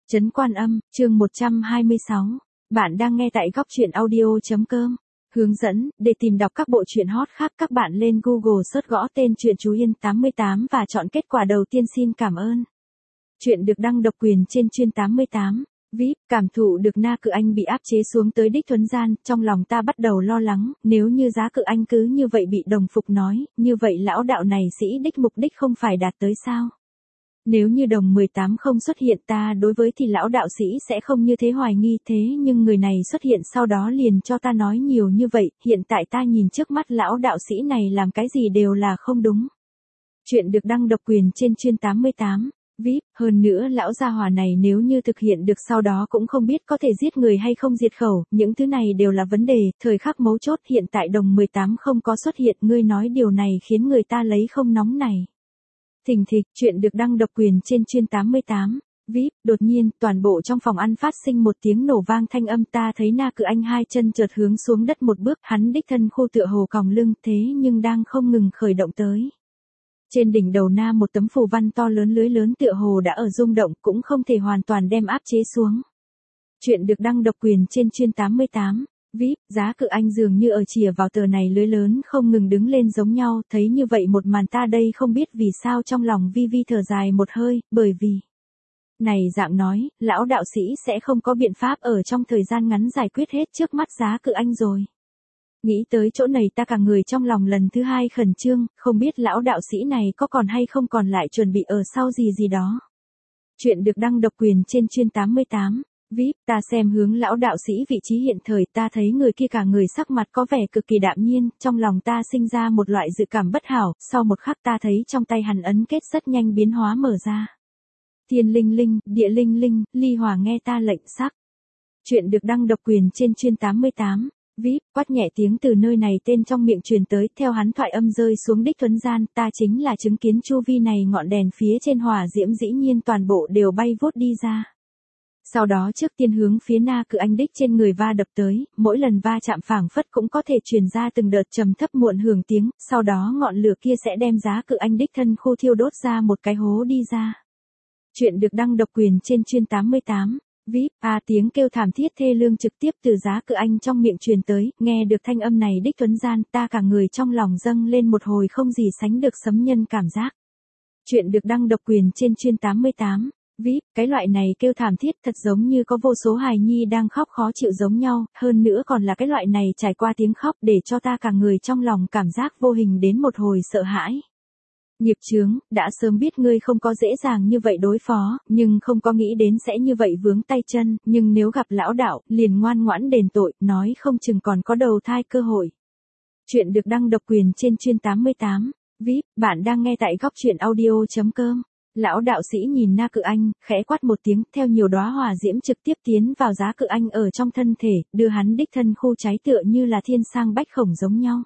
Trấn Quan Âm, chương 126. Bạn đang nghe tại góc truyện audio.com. Hướng dẫn, để tìm đọc các bộ truyện hot khác các bạn lên Google search gõ tên truyện Chú Yên 88 và chọn kết quả đầu tiên. Xin cảm ơn. Chuyện được đăng độc quyền trên Chuyên 88. VIP, cảm thụ được Na Cự Anh bị áp chế xuống tới đích thuấn gian, trong lòng ta bắt đầu lo lắng, nếu như Giá Cự Anh cứ như vậy bị đồng phục nói, như vậy lão đạo này sĩ đích mục đích không phải đạt tới sao? Nếu như đồng 18 không xuất hiện ta đối với thì lão đạo sĩ sẽ không như thế hoài nghi thế nhưng người này xuất hiện sau đó liền cho ta nói nhiều như vậy, hiện tại ta nhìn trước mắt lão đạo sĩ này làm cái gì đều là không đúng. Chuyện được đăng độc quyền trên Chuyên 88. VIP, hơn nữa lão gia hỏa này nếu như thực hiện được sau đó cũng không biết có thể giết người hay không diệt khẩu, những thứ này đều là vấn đề, thời khắc mấu chốt hiện tại đồng 18 không có xuất hiện, ngươi nói điều này khiến người ta lấy không nóng này. Thình thịch, chuyện được đăng độc quyền trên Chuyên 88. VIP, đột nhiên, toàn bộ trong phòng ăn phát sinh một tiếng nổ vang thanh âm ta thấy Na Cự Anh hai chân chợt hướng xuống đất một bước, hắn đích thân khô tựa hồ còng lưng thế nhưng đang không ngừng khởi động tới. Trên đỉnh đầu Na một tấm phù văn to lớn lưới lớn tựa hồ đã ở rung động cũng không thể hoàn toàn đem áp chế xuống. Chuyện được đăng độc quyền trên Chuyên 88. VIP, Giá Cự Anh dường như ở chìa vào tờ này lưới lớn không ngừng đứng lên giống nhau, thấy như vậy một màn ta đây không biết vì sao trong lòng vi vi thở dài một hơi, bởi vì này dạng nói, lão đạo sĩ sẽ không có biện pháp ở trong thời gian ngắn giải quyết hết trước mắt Giá Cự Anh rồi. Nghĩ tới chỗ này ta cả người trong lòng lần thứ hai khẩn trương, không biết lão đạo sĩ này có còn hay không còn lại chuẩn bị ở sau gì gì đó. Chuyện được đăng độc quyền trên Chuyên 88. VIP, ta xem hướng lão đạo sĩ vị trí hiện thời ta thấy người kia cả người sắc mặt có vẻ cực kỳ đạm nhiên, trong lòng ta sinh ra một loại dự cảm bất hảo, sau một khắc ta thấy trong tay hắn ấn kết rất nhanh biến hóa mở ra. Thiên linh linh, địa linh linh, ly hòa nghe ta lệnh sắc. Chuyện được đăng độc quyền trên Chuyên 88. VIP, quát nhẹ tiếng từ nơi này tên trong miệng truyền tới, theo hắn thoại âm rơi xuống đích thuấn gian, ta chính là chứng kiến chu vi này ngọn đèn phía trên hỏa diễm dĩ nhiên toàn bộ đều bay vút đi ra. Sau đó trước tiên hướng phía Na Cự Anh đích trên người va đập tới, mỗi lần va chạm phảng phất cũng có thể truyền ra từng đợt trầm thấp muộn hưởng tiếng, sau đó ngọn lửa kia sẽ đem Giá Cự Anh đích thân khô thiêu đốt ra một cái hố đi ra. Chuyện được đăng độc quyền trên Chuyên 88. VIP, tiếng kêu thảm thiết thê lương trực tiếp từ Giá Cự Anh trong miệng truyền tới, nghe được thanh âm này đích thuấn gian, ta cả người trong lòng dâng lên một hồi không gì sánh được sấm nhân cảm giác. Chuyện được đăng độc quyền trên Chuyên 88. VIP, cái loại này kêu thảm thiết thật giống như có vô số hài nhi đang khóc khó chịu giống nhau, hơn nữa còn là cái loại này trải qua tiếng khóc để cho ta cả người trong lòng cảm giác vô hình đến một hồi sợ hãi. Nghiệp chướng, đã sớm biết ngươi không có dễ dàng như vậy đối phó, nhưng không có nghĩ đến sẽ như vậy vướng tay chân, nhưng nếu gặp lão đạo, liền ngoan ngoãn đền tội, nói không chừng còn có đầu thai cơ hội. Chuyện được đăng độc quyền trên Chuyên 88. VIP, bạn đang nghe tại góc truyện audio.com. Lão đạo sĩ nhìn Na Cự Anh, khẽ quát một tiếng, theo nhiều đóa hỏa diễm trực tiếp tiến vào Giá Cự Anh ở trong thân thể, đưa hắn đích thân khô cháy tựa như là thiên sang bách khổng giống nhau.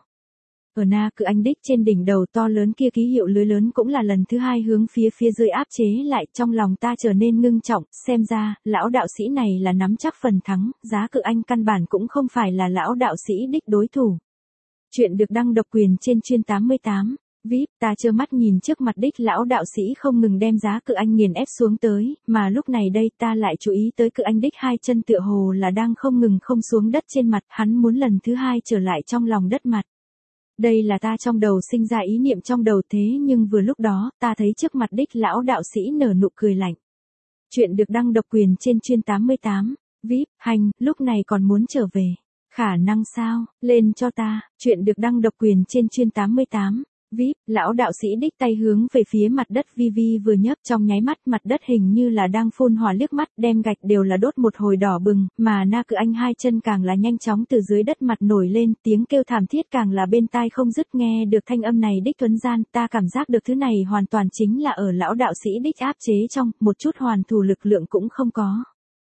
Ở Na Cự Anh đích trên đỉnh đầu to lớn kia ký hiệu lưới lớn cũng là lần thứ hai hướng phía dưới áp chế lại, trong lòng ta trở nên ngưng trọng, xem ra, lão đạo sĩ này là nắm chắc phần thắng, Giá Cự Anh căn bản cũng không phải là lão đạo sĩ đích đối thủ. Chuyện được đăng độc quyền trên Chuyên 88. VIP, ta trơ mắt nhìn trước mặt đích lão đạo sĩ không ngừng đem Giá Cự Anh nghiền ép xuống tới, mà lúc này đây ta lại chú ý tới Cự Anh đích hai chân tựa hồ là đang không ngừng không xuống đất trên mặt, hắn muốn lần thứ hai trở lại trong lòng đất mặt. Đây là ta trong đầu sinh ra ý niệm trong đầu thế nhưng vừa lúc đó, ta thấy trước mặt đích lão đạo sĩ nở nụ cười lạnh. Chuyện được đăng độc quyền trên Chuyên 88. VIP, hành, lúc này còn muốn trở về. Khả năng sao, lên cho ta. Chuyện được đăng độc quyền trên Chuyên 88. VIP, lão đạo sĩ đích tay hướng về phía mặt đất vi vi vừa nhấp trong nháy mắt mặt đất hình như là đang phun hỏa liếc mắt đem gạch đều là đốt một hồi đỏ bừng, mà Na Cự Anh hai chân càng là nhanh chóng từ dưới đất mặt nổi lên, tiếng kêu thảm thiết càng là bên tai không dứt nghe được thanh âm này đích thuấn gian, ta cảm giác được thứ này hoàn toàn chính là ở lão đạo sĩ đích áp chế trong, một chút hoàn thủ lực lượng cũng không có.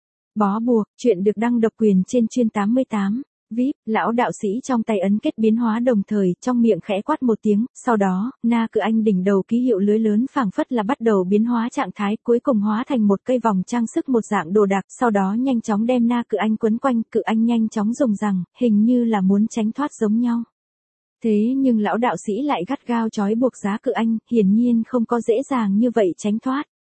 Bó buộc, chuyện được đăng độc quyền trên Chuyên 88. VIP, lão đạo sĩ trong tay ấn kết biến hóa đồng thời, trong miệng khẽ quát một tiếng, sau đó, Na Cự Anh đỉnh đầu ký hiệu lưới lớn phảng phất là bắt đầu biến hóa trạng thái, cuối cùng hóa thành một cây vòng trang sức một dạng đồ đạc, sau đó nhanh chóng đem Na Cự Anh quấn quanh, Cự Anh nhanh chóng dùng rằng, hình như là muốn tránh thoát giống nhau. Thế nhưng lão đạo sĩ lại gắt gao trói buộc Giá Cự Anh, hiển nhiên không có dễ dàng như vậy tránh thoát.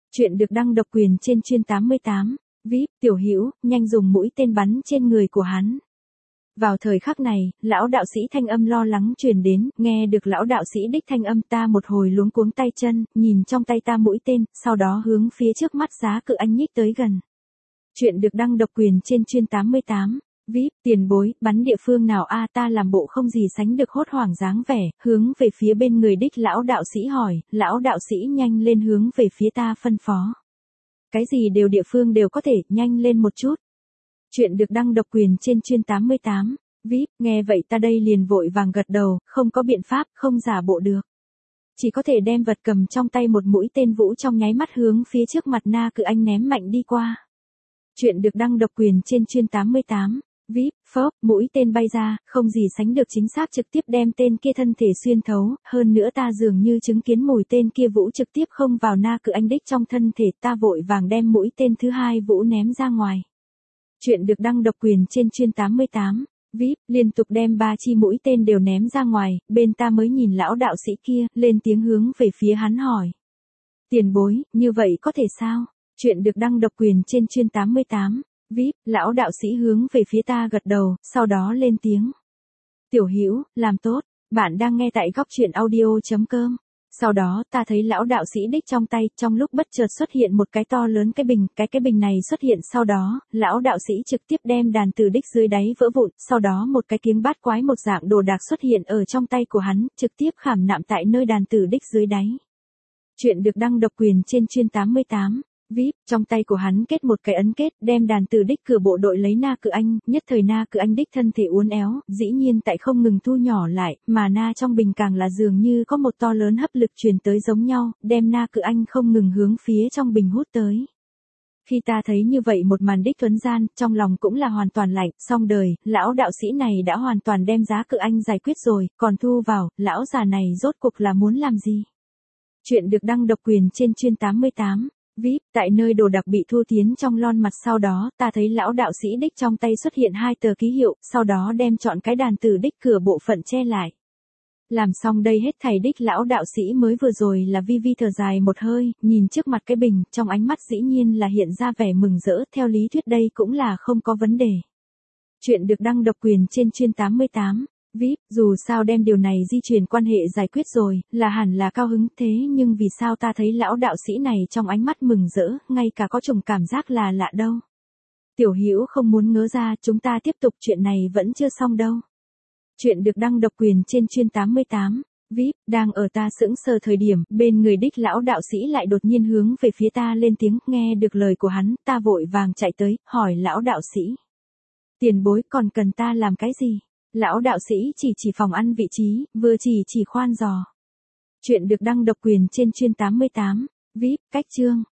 Chuyện được đăng độc quyền trên chuyên 88. VIP, Tiểu Hữu, nhanh dùng mũi tên bắn trên người của hắn. Vào thời khắc này, lão đạo sĩ thanh âm lo lắng truyền đến, nghe được lão đạo sĩ đích thanh âm ta một hồi luống cuống tay chân, nhìn trong tay ta mũi tên, sau đó hướng phía trước mắt giá cự anh nhích tới gần. Chuyện được đăng độc quyền trên chuyên 88. VIP, tiền bối, bắn địa phương nào a ta làm bộ không gì sánh được hốt hoảng dáng vẻ, hướng về phía bên người đích lão đạo sĩ hỏi, lão đạo sĩ nhanh lên hướng về phía ta phân phó. Cái gì đều địa phương đều có thể, nhanh lên một chút. Chuyện được đăng độc quyền trên chuyên 88. VIP, nghe vậy ta đây liền vội vàng gật đầu, không có biện pháp, không giả bộ được. Chỉ có thể đem vật cầm trong tay một mũi tên vũ trong nháy mắt hướng phía trước mặt na cự anh ném mạnh đi qua. Chuyện được đăng độc quyền trên chuyên 88. VIP, phốc, mũi tên bay ra, không gì sánh được chính xác trực tiếp đem tên kia thân thể xuyên thấu, hơn nữa ta dường như chứng kiến mũi tên kia vũ trực tiếp không vào na cự anh đích trong thân thể, ta vội vàng đem mũi tên thứ hai vũ ném ra ngoài. Chuyện được đăng độc quyền trên chuyên 88. VIP, liên tục đem 3 chi mũi tên đều ném ra ngoài, bên ta mới nhìn lão đạo sĩ kia, lên tiếng hướng về phía hắn hỏi. Tiền bối, như vậy có thể sao? Chuyện được đăng độc quyền trên chuyên 88. VIP, lão đạo sĩ hướng về phía ta gật đầu, sau đó lên tiếng. Tiểu Hữu, làm tốt, bạn đang nghe tại góc truyện audio.com. Sau đó ta thấy lão đạo sĩ đích trong tay, trong lúc bất chợt xuất hiện một cái to lớn cái bình này xuất hiện sau đó, lão đạo sĩ trực tiếp đem đàn từ đích dưới đáy vỡ vụn, sau đó một cái kiếng bát quái một dạng đồ đạc xuất hiện ở trong tay của hắn, trực tiếp khảm nạm tại nơi đàn từ đích dưới đáy. Chuyện được đăng độc quyền trên chuyên 88. VIP, trong tay của hắn kết một cái ấn kết, đem đàn từ đích cửa bộ đội lấy na cự anh, nhất thời na cự anh đích thân thể uốn éo, dĩ nhiên tại không ngừng thu nhỏ lại, mà na trong bình càng là dường như có một to lớn hấp lực truyền tới giống nhau, đem na cự anh không ngừng hướng phía trong bình hút tới. Khi ta thấy như vậy một màn đích tuấn gian, trong lòng cũng là hoàn toàn lạnh, xong đời, lão đạo sĩ này đã hoàn toàn đem giá cự anh giải quyết rồi, còn thu vào, lão già này rốt cuộc là muốn làm gì? Chuyện được đăng độc quyền trên chuyên 88. VIP, tại nơi đồ đặc bị thu tiến trong lon mặt sau đó, ta thấy lão đạo sĩ đích trong tay xuất hiện 2 tờ ký hiệu, sau đó đem chọn cái đàn tử đích cửa bộ phận che lại. Làm xong đây hết thảy đích lão đạo sĩ mới vừa rồi là vi vi thở dài một hơi, nhìn trước mặt cái bình, trong ánh mắt dĩ nhiên là hiện ra vẻ mừng rỡ, theo lý thuyết đây cũng là không có vấn đề. Chuyện được đăng độc quyền trên chuyên 88. VIP, dù sao đem điều này di chuyển quan hệ giải quyết rồi, là hẳn là cao hứng thế nhưng vì sao ta thấy lão đạo sĩ này trong ánh mắt mừng rỡ, ngay cả có chủng cảm giác là lạ đâu. Tiểu Hữu không muốn ngớ ra, chúng ta tiếp tục, chuyện này vẫn chưa xong đâu. Chuyện được đăng độc quyền trên chuyên 88. VIP, đang ở ta sững sờ thời điểm, bên người đích lão đạo sĩ lại đột nhiên hướng về phía ta lên tiếng, nghe được lời của hắn, ta vội vàng chạy tới, hỏi lão đạo sĩ. Tiền bối còn cần ta làm cái gì? Lão đạo sĩ chỉ phòng ăn vị trí, vừa chỉ khoan giò. Chuyện được đăng độc quyền trên chuyên 88. VIP, cách chương.